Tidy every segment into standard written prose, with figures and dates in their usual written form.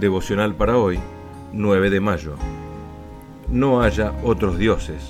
Devocional para hoy, 9 de mayo. No haya otros dioses.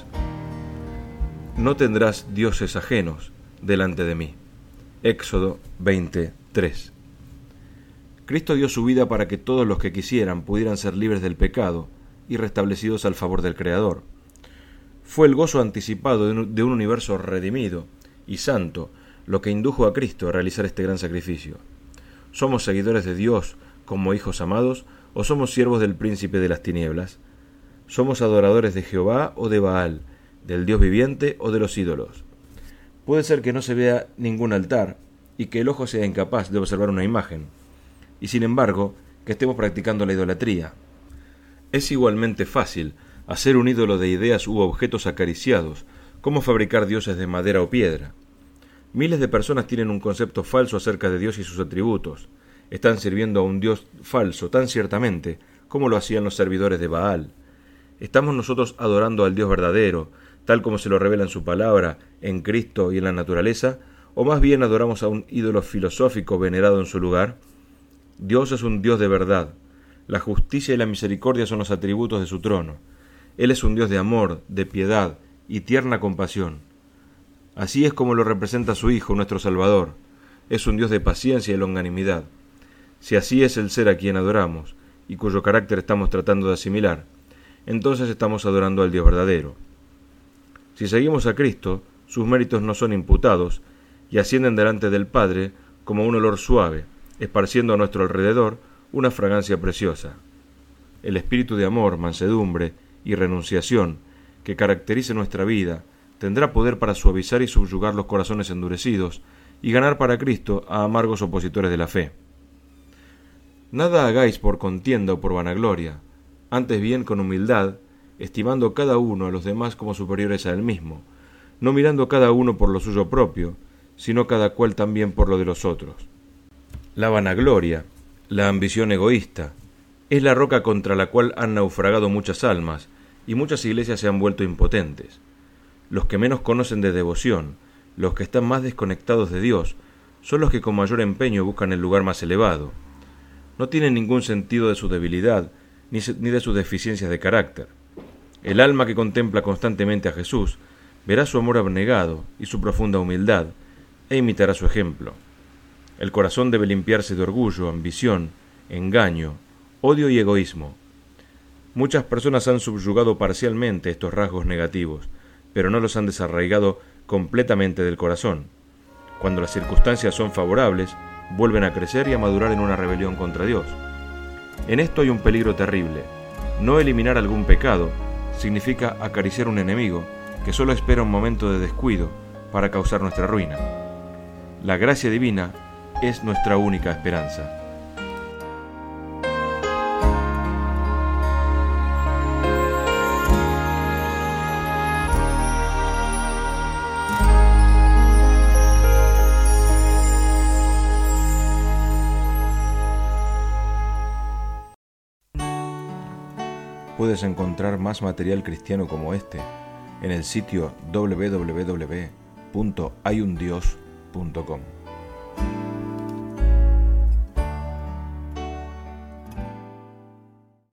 No tendrás dioses ajenos delante de mí. Éxodo 20:3. Cristo dio su vida para que todos los que quisieran pudieran ser libres del pecado y restablecidos al favor del Creador. Fue el gozo anticipado de un universo redimido y santo lo que indujo a Cristo a realizar este gran sacrificio. ¿Somos seguidores de Dios como hijos amados o somos siervos del príncipe de las tinieblas? ¿Somos adoradores de Jehová o de Baal, del Dios viviente o de los ídolos? Puede ser que no se vea ningún altar y que el ojo sea incapaz de observar una imagen, y sin embargo que estemos practicando la idolatría. Es igualmente fácil hacer un ídolo de ideas u objetos acariciados, como fabricar dioses de madera o piedra. Miles de personas tienen un concepto falso acerca de Dios y sus atributos. Están sirviendo a un Dios falso tan ciertamente como lo hacían los servidores de Baal. ¿Estamos nosotros adorando al Dios verdadero, tal como se lo revela en su palabra, en Cristo y en la naturaleza, o más bien adoramos a un ídolo filosófico venerado en su lugar? Dios es un Dios de verdad. La justicia y la misericordia son los atributos de su trono. Él es un Dios de amor, de piedad y tierna compasión. Así es como lo representa su Hijo, nuestro Salvador. Es un Dios de paciencia y longanimidad. Si así es el ser a quien adoramos, y cuyo carácter estamos tratando de asimilar, entonces estamos adorando al Dios verdadero. Si seguimos a Cristo, sus méritos no son imputados, y ascienden delante del Padre como un olor suave, esparciendo a nuestro alrededor una fragancia preciosa. El espíritu de amor, mansedumbre y renunciación que caracteriza nuestra vida tendrá poder para suavizar y subyugar los corazones endurecidos y ganar para Cristo a amargos opositores de la fe. Nada hagáis por contienda o por vanagloria, antes bien con humildad, estimando cada uno a los demás como superiores a él mismo, no mirando cada uno por lo suyo propio, sino cada cual también por lo de los otros. La vanagloria, la ambición egoísta, es la roca contra la cual han naufragado muchas almas, y muchas iglesias se han vuelto impotentes. Los que menos conocen de devoción, los que están más desconectados de Dios, son los que con mayor empeño buscan el lugar más elevado. No tienen ningún sentido de su debilidad, ni de sus deficiencias de carácter. El alma que contempla constantemente a Jesús verá su amor abnegado y su profunda humildad, e imitará su ejemplo. El corazón debe limpiarse de orgullo, ambición, engaño, odio y egoísmo. Muchas personas han subyugado parcialmente estos rasgos negativos, pero no los han desarraigado completamente del corazón. Cuando las circunstancias son favorables, vuelven a crecer y a madurar en una rebelión contra Dios. En esto hay un peligro terrible. No eliminar algún pecado significa acariciar un enemigo que solo espera un momento de descuido para causar nuestra ruina. La gracia divina es nuestra única esperanza. Puedes encontrar más material cristiano como este en el sitio www.hayundios.com.